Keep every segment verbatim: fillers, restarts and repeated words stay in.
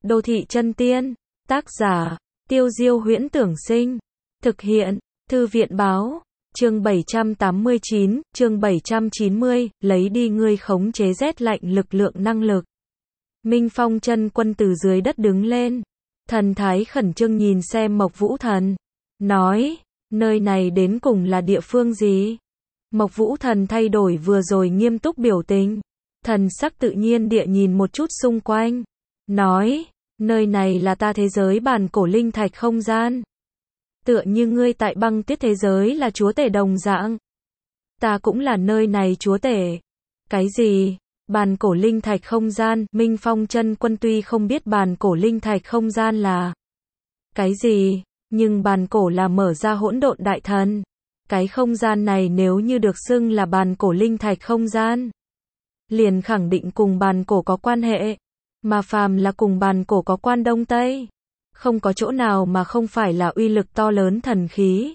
Đô thị chân tiên. Tác giả, Tiêu Diêu Huyễn Tưởng Sinh. Thực hiện, Thư viện báo. Chương bảy trăm tám mươi chín, chương bảy trăm chín mươi, lấy đi ngươi khống chế rét lạnh lực lượng năng lực. Minh Phong chân quân từ dưới đất đứng lên. Thần thái khẩn trương nhìn xem Mộc Vũ Thần. Nói, nơi này đến cùng là địa phương gì? Mộc Vũ Thần thay đổi vừa rồi nghiêm túc biểu tình. Thần sắc tự nhiên địa nhìn một chút xung quanh. Nói, nơi này là ta thế giới bàn cổ linh thạch không gian. Tựa như ngươi tại băng tuyết thế giới là chúa tể đồng dạng. Ta cũng là nơi này chúa tể. Cái gì? Bàn cổ linh thạch không gian, Minh Phong chân quân tuy không biết bàn cổ linh thạch không gian là cái gì, nhưng bàn cổ là mở ra hỗn độn đại thần. Cái không gian này nếu như được xưng là bàn cổ linh thạch không gian, liền khẳng định cùng bàn cổ có quan hệ, mà phàm là cùng bàn cổ có quan đông tây, không có chỗ nào mà không phải là uy lực to lớn thần khí.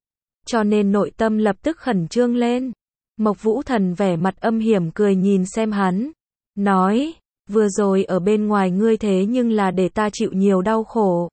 Cho nên nội tâm lập tức khẩn trương lên. Mộc Vũ Thần vẻ mặt âm hiểm cười nhìn xem hắn. Nói, vừa rồi ở bên ngoài ngươi thế nhưng là để ta chịu nhiều đau khổ.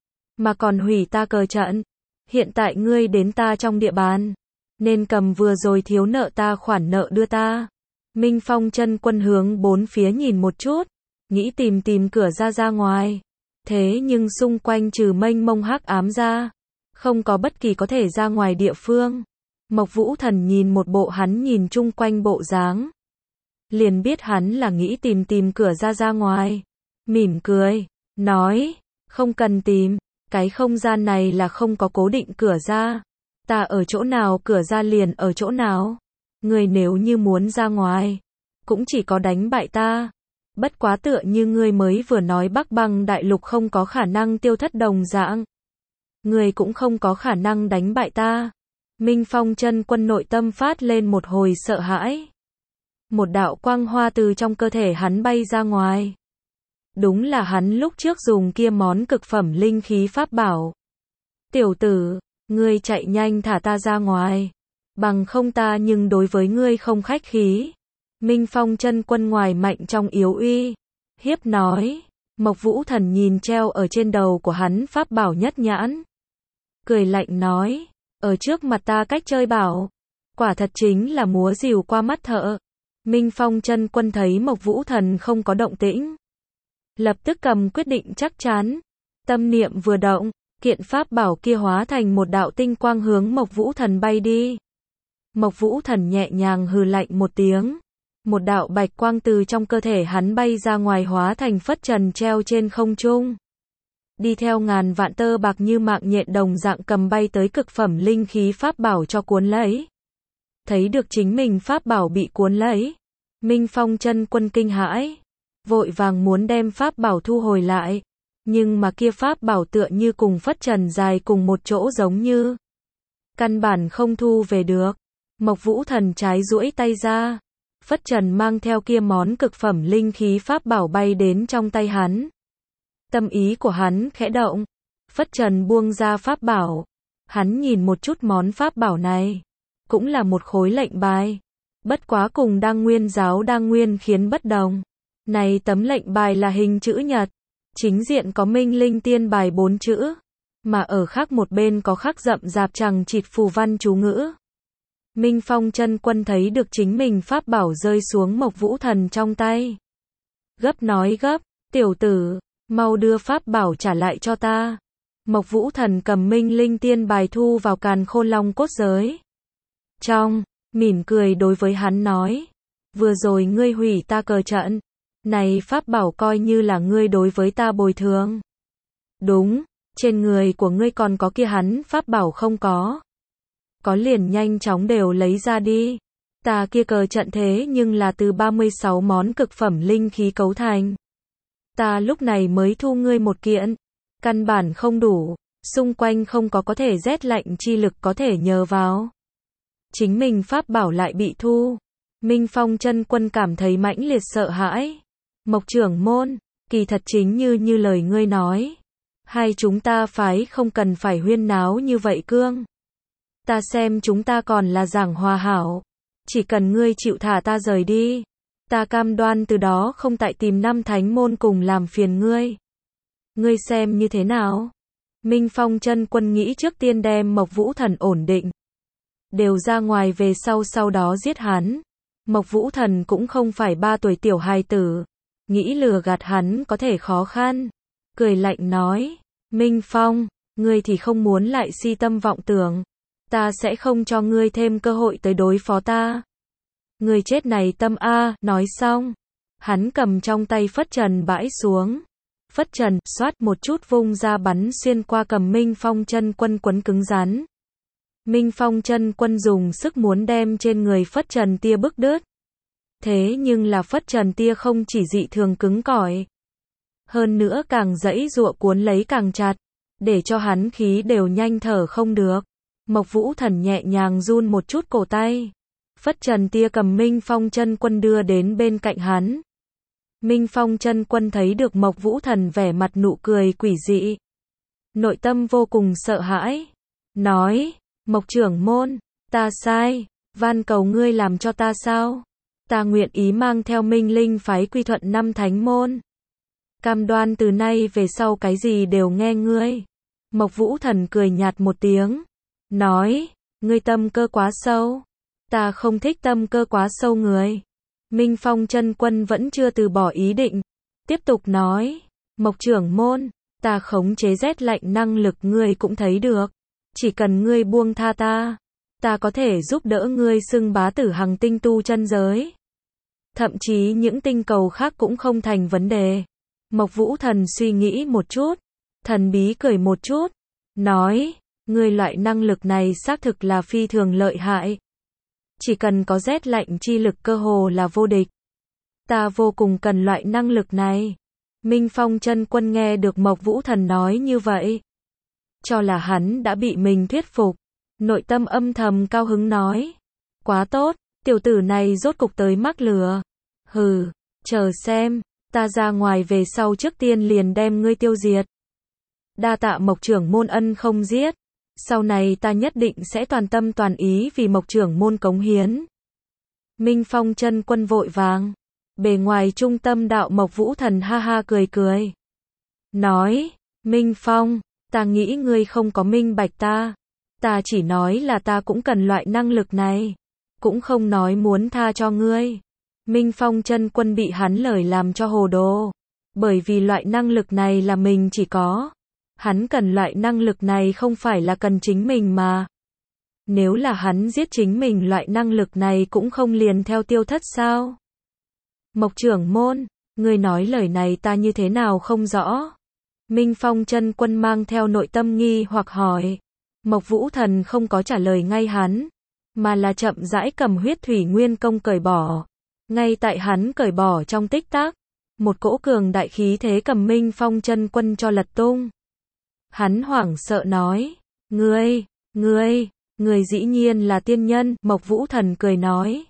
Mà còn hủy ta cờ trận. Hiện tại ngươi đến ta trong địa bàn. Nên cầm vừa rồi thiếu nợ ta khoản nợ đưa ta. Minh Phong chân quân hướng bốn phía nhìn một chút. Nghĩ tìm tìm cửa ra ra ngoài. Thế nhưng xung quanh trừ mênh mông hắc ám ra. Không có bất kỳ có thể ra ngoài địa phương. Mộc Vũ Thần nhìn một bộ hắn nhìn chung quanh bộ dáng. Liền biết hắn là nghĩ tìm tìm cửa ra ra ngoài. Mỉm cười. Nói. Không cần tìm. Cái không gian này là không có cố định cửa ra. Ta ở chỗ nào cửa ra liền ở chỗ nào. Ngươi nếu như muốn ra ngoài. Cũng chỉ có đánh bại ta. Bất quá tựa như ngươi mới vừa nói Bắc Băng Đại Lục không có khả năng tiêu thất đồng dạng. Ngươi cũng không có khả năng đánh bại ta. Minh Phong chân quân nội tâm phát lên một hồi sợ hãi. Một đạo quang hoa từ trong cơ thể hắn bay ra ngoài. Đúng là hắn lúc trước dùng kia món cực phẩm linh khí pháp bảo. Tiểu tử, ngươi chạy nhanh thả ta ra ngoài. Bằng không ta nhưng đối với ngươi không khách khí. Minh Phong chân quân ngoài mạnh trong yếu uy. Hiếp nói. Mộc Vũ Thần nhìn treo ở trên đầu của hắn pháp bảo nhất nhãn. Cười lạnh nói. Ở trước mặt ta cách chơi bảo. Quả thật chính là múa rìu qua mắt thợ. Minh Phong chân quân thấy Mộc Vũ Thần không có động tĩnh. Lập tức cầm quyết định chắc chắn. Tâm niệm vừa động. Kiện pháp bảo kia hóa thành một đạo tinh quang hướng Mộc Vũ Thần bay đi. Mộc Vũ Thần nhẹ nhàng hừ lạnh một tiếng. Một đạo bạch quang từ trong cơ thể hắn bay ra ngoài hóa thành phất trần treo trên không trung. Đi theo ngàn vạn tơ bạc như mạng nhện đồng dạng cầm bay tới cực phẩm linh khí pháp bảo cho cuốn lấy. Thấy được chính mình pháp bảo bị cuốn lấy. Minh Phong chân quân kinh hãi. Vội vàng muốn đem pháp bảo thu hồi lại. Nhưng mà kia pháp bảo tựa như cùng phất trần dài cùng một chỗ giống như. Căn bản không thu về được. Mộc Vũ Thần trái duỗi tay ra. Phất trần mang theo kia món cực phẩm linh khí pháp bảo bay đến trong tay hắn. Tâm ý của hắn khẽ động. Phất trần buông ra pháp bảo. Hắn nhìn một chút món pháp bảo này. Cũng là một khối lệnh bài. Bất quá cùng Đăng Nguyên giáo Đăng Nguyên khiến bất đồng. Này tấm lệnh bài là hình chữ nhật. Chính diện có Minh Linh Tiên bài bốn chữ. Mà ở khác một bên có khắc rậm rạp chằng chịt phù văn chú ngữ. Minh Phong chân quân thấy được chính mình pháp bảo rơi xuống Mộc Vũ Thần trong tay. Gấp nói gấp, tiểu tử, mau đưa pháp bảo trả lại cho ta. Mộc Vũ Thần cầm Minh Linh Tiên bài thu vào Càn Khôn Long cốt giới. Trong, mỉm cười đối với hắn nói. Vừa rồi ngươi hủy ta cờ trận. Này pháp bảo coi như là ngươi đối với ta bồi thường. Đúng, trên người của ngươi còn có kia hắn pháp bảo không có. Có liền nhanh chóng đều lấy ra đi. Ta kia cờ trận thế nhưng là từ ba mươi sáu món cực phẩm linh khí cấu thành. Ta lúc này mới thu ngươi một kiện. Căn bản không đủ. Xung quanh không có có thể rét lạnh chi lực có thể nhờ vào. Chính mình pháp bảo lại bị thu. Minh Phong chân quân cảm thấy mãnh liệt sợ hãi. Mộc trưởng môn, kỳ thật chính như như lời ngươi nói. Hai chúng ta phái không cần phải huyên náo như vậy cương. Ta xem chúng ta còn là giảng hòa hảo. Chỉ cần ngươi chịu thả ta rời đi. Ta cam đoan từ đó không tại tìm năm thánh môn cùng làm phiền ngươi. Ngươi xem như thế nào? Minh Phong chân quân nghĩ trước tiên đem Mộc Vũ Thần ổn định. Đều ra ngoài về sau sau đó giết hắn. Mộc Vũ Thần cũng không phải ba tuổi tiểu hài tử. Nghĩ lừa gạt hắn có thể khó khăn. Cười lạnh nói. Minh Phong, ngươi thì không muốn lại si tâm vọng tưởng. Ta sẽ không cho ngươi thêm cơ hội tới đối phó ta. Ngươi chết này tâm a, nói xong. Hắn cầm trong tay phất trần bãi xuống. Phất trần, xoát một chút vung ra bắn xuyên qua cầm Minh Phong chân quân quấn cứng rắn. Minh Phong chân quân dùng sức muốn đem trên người phất trần tia bức đứt. Thế nhưng là phất trần tia không chỉ dị thường cứng cỏi. Hơn nữa càng dãy giụa cuốn lấy càng chặt. Để cho hắn khí đều nhanh thở không được. Mộc Vũ Thần nhẹ nhàng run một chút cổ tay. Phất trần tia cầm Minh Phong chân quân đưa đến bên cạnh hắn. Minh Phong chân quân thấy được Mộc Vũ Thần vẻ mặt nụ cười quỷ dị. Nội tâm vô cùng sợ hãi. Nói, Mộc trưởng môn, ta sai, van cầu ngươi làm cho ta sao? Ta nguyện ý mang theo Minh Linh phái quy thuận năm thánh môn. Cam đoan từ nay về sau cái gì đều nghe ngươi. Mộc Vũ Thần cười nhạt một tiếng. Nói, ngươi tâm cơ quá sâu. Ta không thích tâm cơ quá sâu người. Minh Phong chân quân vẫn chưa từ bỏ ý định. Tiếp tục nói, Mộc trưởng môn, ta khống chế rét lạnh năng lực ngươi cũng thấy được. Chỉ cần ngươi buông tha ta, ta có thể giúp đỡ ngươi xưng bá tử hằng tinh tu chân giới. Thậm chí những tinh cầu khác cũng không thành vấn đề. Mộc Vũ Thần suy nghĩ một chút, thần bí cười một chút, nói, ngươi loại năng lực này xác thực là phi thường lợi hại. Chỉ cần có rét lạnh chi lực cơ hồ là vô địch. Ta vô cùng cần loại năng lực này. Minh Phong chân quân nghe được Mộc Vũ Thần nói như vậy. Cho là hắn đã bị mình thuyết phục. Nội tâm âm thầm cao hứng nói. Quá tốt, tiểu tử này rốt cục tới mắc lừa. Hừ, chờ xem, ta ra ngoài về sau trước tiên liền đem ngươi tiêu diệt. Đa tạ Mộc trưởng môn ân không giết. Sau này ta nhất định sẽ toàn tâm toàn ý vì Mộc trưởng môn cống hiến. Minh Phong chân quân vội vàng. Bề ngoài trung tâm đạo Mộc Vũ Thần ha ha cười cười. Nói, Minh Phong, ta nghĩ ngươi không có minh bạch ta. Ta chỉ nói là ta cũng cần loại năng lực này. Cũng không nói muốn tha cho ngươi. Minh Phong chân quân bị hắn lời làm cho hồ đồ. Bởi vì loại năng lực này là mình chỉ có. Hắn cần loại năng lực này không phải là cần chính mình mà. Nếu là hắn giết chính mình loại năng lực này cũng không liền theo tiêu thất sao? Mộc trưởng môn, ngươi nói lời này ta như thế nào không rõ. Minh Phong chân quân mang theo nội tâm nghi hoặc hỏi. Mộc Vũ Thần không có trả lời ngay hắn, mà là chậm rãi cầm huyết thủy nguyên công cởi bỏ. Ngay tại hắn cởi bỏ trong tích tắc, một cỗ cường đại khí thế cầm Minh Phong chân quân cho lật tung. Hắn hoảng sợ nói, ngươi, ngươi, ngươi dĩ nhiên là tiên nhân, Mộc Vũ Thần cười nói.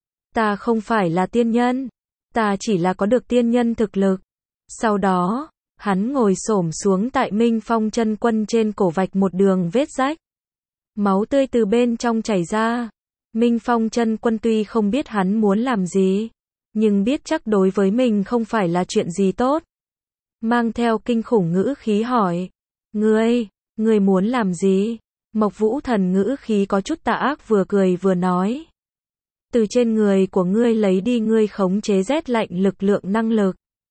Ta không phải là tiên nhân, ta chỉ là có được tiên nhân thực lực. Sau đó, hắn ngồi xổm xuống tại Minh Phong chân quân trên cổ vạch một đường vết rách. Máu tươi từ bên trong chảy ra. Minh Phong chân quân tuy không biết hắn muốn làm gì, nhưng biết chắc đối với mình không phải là chuyện gì tốt. Mang theo kinh khủng ngữ khí hỏi. Ngươi, ngươi muốn làm gì? Mộc Vũ Thần ngữ khí có chút tà ác vừa cười vừa nói. Từ trên người của ngươi lấy đi ngươi khống chế rét lạnh lực lượng năng lực.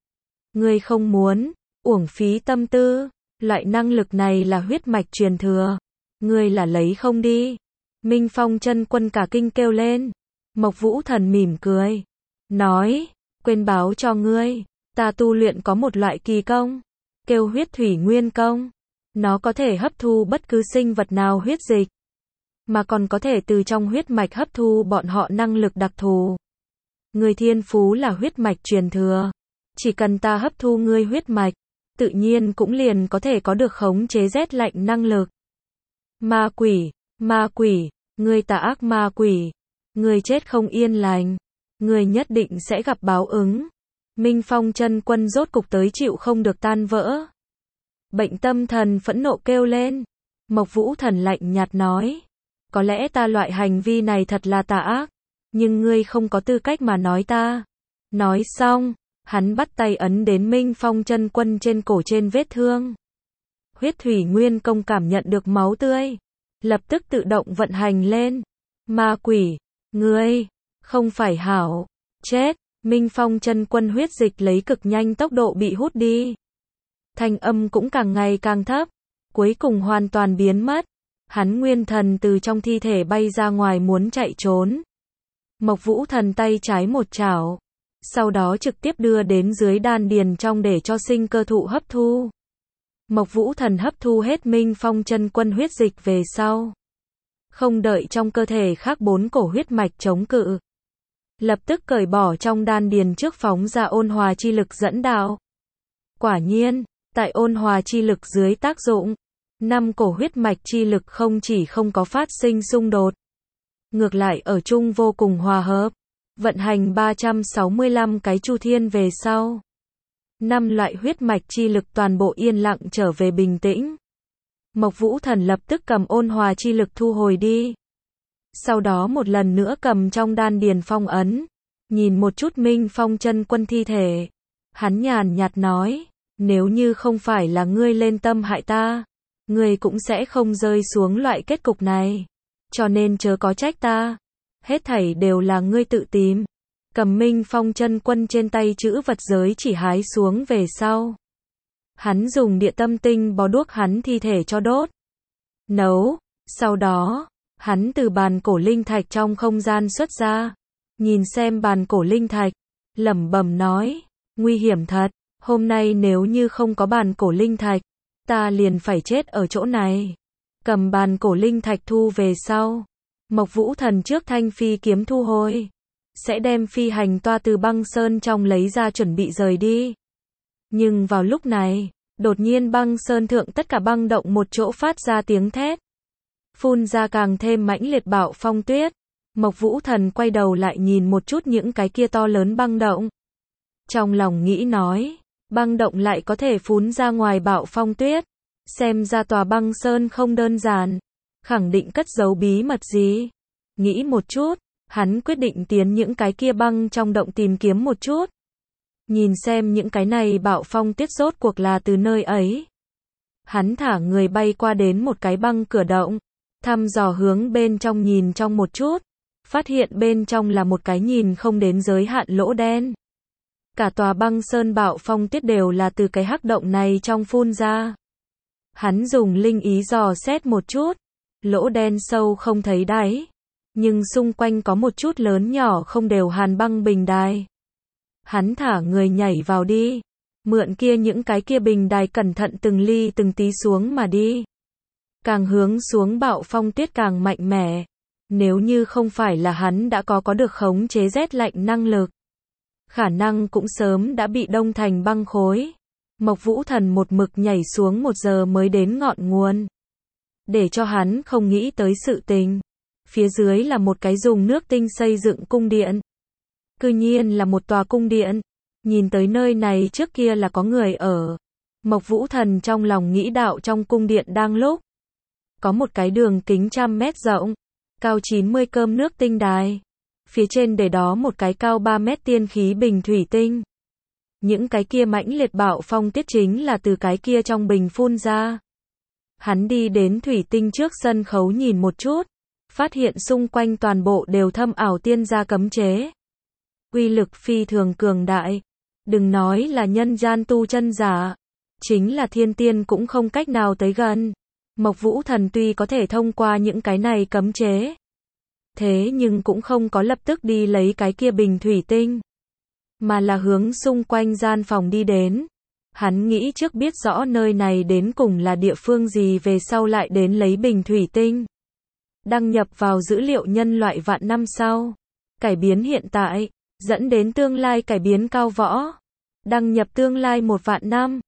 Ngươi không muốn, uổng phí tâm tư, loại năng lực này là huyết mạch truyền thừa. Ngươi là lấy không đi. Minh Phong chân quân cả kinh kêu lên. Mộc Vũ Thần mỉm cười. Nói, quên báo cho ngươi, ta tu luyện có một loại kỳ công, kêu huyết thủy nguyên công. Nó có thể hấp thu bất cứ sinh vật nào huyết dịch, mà còn có thể từ trong huyết mạch hấp thu bọn họ năng lực đặc thù. Người thiên phú là huyết mạch truyền thừa. Chỉ cần ta hấp thu ngươi huyết mạch, tự nhiên cũng liền có thể có được khống chế rét lạnh năng lực. Ma quỷ, ma quỷ, ngươi tà ác ma quỷ, ngươi chết không yên lành, ngươi nhất định sẽ gặp báo ứng. Minh Phong chân quân rốt cục tới chịu không được tan vỡ. Bệnh tâm thần phẫn nộ kêu lên. Mộc Vũ Thần lạnh nhạt nói. Có lẽ ta loại hành vi này thật là tà ác, nhưng ngươi không có tư cách mà nói ta. Nói xong, Hắn bắt tay ấn đến Minh Phong chân quân trên cổ trên vết thương. Huyết thủy nguyên công cảm nhận được máu tươi, lập tức tự động vận hành lên. Ma quỷ, ngươi, không phải hảo, chết. Minh Phong chân quân huyết dịch lấy cực nhanh tốc độ bị hút đi. Thanh âm cũng càng ngày càng thấp, cuối cùng hoàn toàn biến mất. Hắn nguyên thần từ trong thi thể bay ra ngoài muốn chạy trốn. Mộc Vũ Thần tay trái một chảo, sau đó trực tiếp đưa đến dưới đan điền trong để cho sinh cơ thụ hấp thu. Mộc Vũ Thần hấp thu hết Minh Phong chân quân huyết dịch về sau, không đợi trong cơ thể khác bốn cổ huyết mạch chống cự, lập tức cởi bỏ trong đan điền trước phóng ra ôn hòa chi lực dẫn đạo. Quả nhiên, tại ôn hòa chi lực dưới tác dụng, năm cổ huyết mạch chi lực không chỉ không có phát sinh xung đột, ngược lại ở chung vô cùng hòa hợp. Vận hành ba trăm sáu mươi lăm cái chu thiên về sau, năm loại huyết mạch chi lực toàn bộ yên lặng trở về bình tĩnh. Mộc Vũ Thần lập tức cầm ôn hòa chi lực thu hồi đi. Sau đó một lần nữa cầm trong đan điền phong ấn, nhìn một chút Minh Phong chân quân thi thể. Hắn nhàn nhạt nói, nếu như không phải là ngươi lên tâm hại ta, ngươi cũng sẽ không rơi xuống loại kết cục này. Cho nên chớ có trách ta. Hết thảy đều là ngươi tự tìm. Cầm Minh Phong chân quân trên tay chữ vật giới chỉ hái xuống về sau, hắn dùng địa tâm tinh bó đuốc hắn thi thể cho đốt, nấu. Sau đó, hắn từ bàn cổ linh thạch trong không gian xuất ra, nhìn xem bàn cổ linh thạch, lẩm bẩm nói, nguy hiểm thật, hôm nay nếu như không có bàn cổ linh thạch, ta liền phải chết ở chỗ này. Cầm bàn cổ linh thạch thu về sau, Mộc Vũ Thần trước thanh phi kiếm thu hồi, sẽ đem phi hành toa từ băng sơn trong lấy ra chuẩn bị rời đi. Nhưng vào lúc này, đột nhiên băng sơn thượng tất cả băng động một chỗ phát ra tiếng thét, phun ra càng thêm mãnh liệt bạo phong tuyết. Mộc Vũ Thần quay đầu lại nhìn một chút những cái kia to lớn băng động, trong lòng nghĩ nói, băng động lại có thể phun ra ngoài bạo phong tuyết, xem ra tòa băng sơn không đơn giản, khẳng định cất giấu bí mật gì. Nghĩ một chút, hắn quyết định tiến những cái kia băng trong động tìm kiếm một chút, nhìn xem những cái này bạo phong tuyết rốt cuộc là từ nơi ấy. Hắn thả người bay qua đến một cái băng cửa động, thăm dò hướng bên trong nhìn trong một chút, phát hiện bên trong là một cái nhìn không đến giới hạn lỗ đen. Cả tòa băng sơn bạo phong tuyết đều là từ cái hắc động này trong phun ra. Hắn dùng linh ý dò xét một chút, lỗ đen sâu không thấy đáy, nhưng xung quanh có một chút lớn nhỏ không đều hàn băng bình đài. Hắn thả người nhảy vào đi, mượn kia những cái kia bình đài cẩn thận từng ly từng tí xuống mà đi. Càng hướng xuống bạo phong tuyết càng mạnh mẽ, nếu như không phải là hắn đã có có được khống chế rét lạnh năng lực, khả năng cũng sớm đã bị đông thành băng khối. Mộc Vũ Thần một mực nhảy xuống một giờ mới đến ngọn nguồn. Để cho hắn không nghĩ tới sự tình, phía dưới là một cái dùng nước tinh xây dựng cung điện. Cư nhiên là một tòa cung điện, nhìn tới nơi này trước kia là có người ở. Mộc Vũ Thần trong lòng nghĩ đạo trong cung điện đang lúc có một cái đường kính trăm mét rộng, cao chín mươi cơm nước tinh đài. Phía trên để đó một cái cao ba mét tiên khí bình thủy tinh. Những cái kia mãnh liệt bạo phong tiết chính là từ cái kia trong bình phun ra. Hắn đi đến thủy tinh trước sân khấu nhìn một chút, phát hiện xung quanh toàn bộ đều thâm ảo tiên gia cấm chế. Uy lực phi thường cường đại, đừng nói là nhân gian tu chân giả, chính là thiên tiên cũng không cách nào tới gần. Mộc Vũ Thần tuy có thể thông qua những cái này cấm chế, thế nhưng cũng không có lập tức đi lấy cái kia bình thủy tinh, mà là hướng xung quanh gian phòng đi đến. Hắn nghĩ trước biết rõ nơi này đến cùng là địa phương gì về sau lại đến lấy bình thủy tinh. Đăng nhập vào dữ liệu nhân loại vạn năm sau. Cải biến hiện tại, dẫn đến tương lai cải biến cao võ. Đăng nhập tương lai một vạn năm.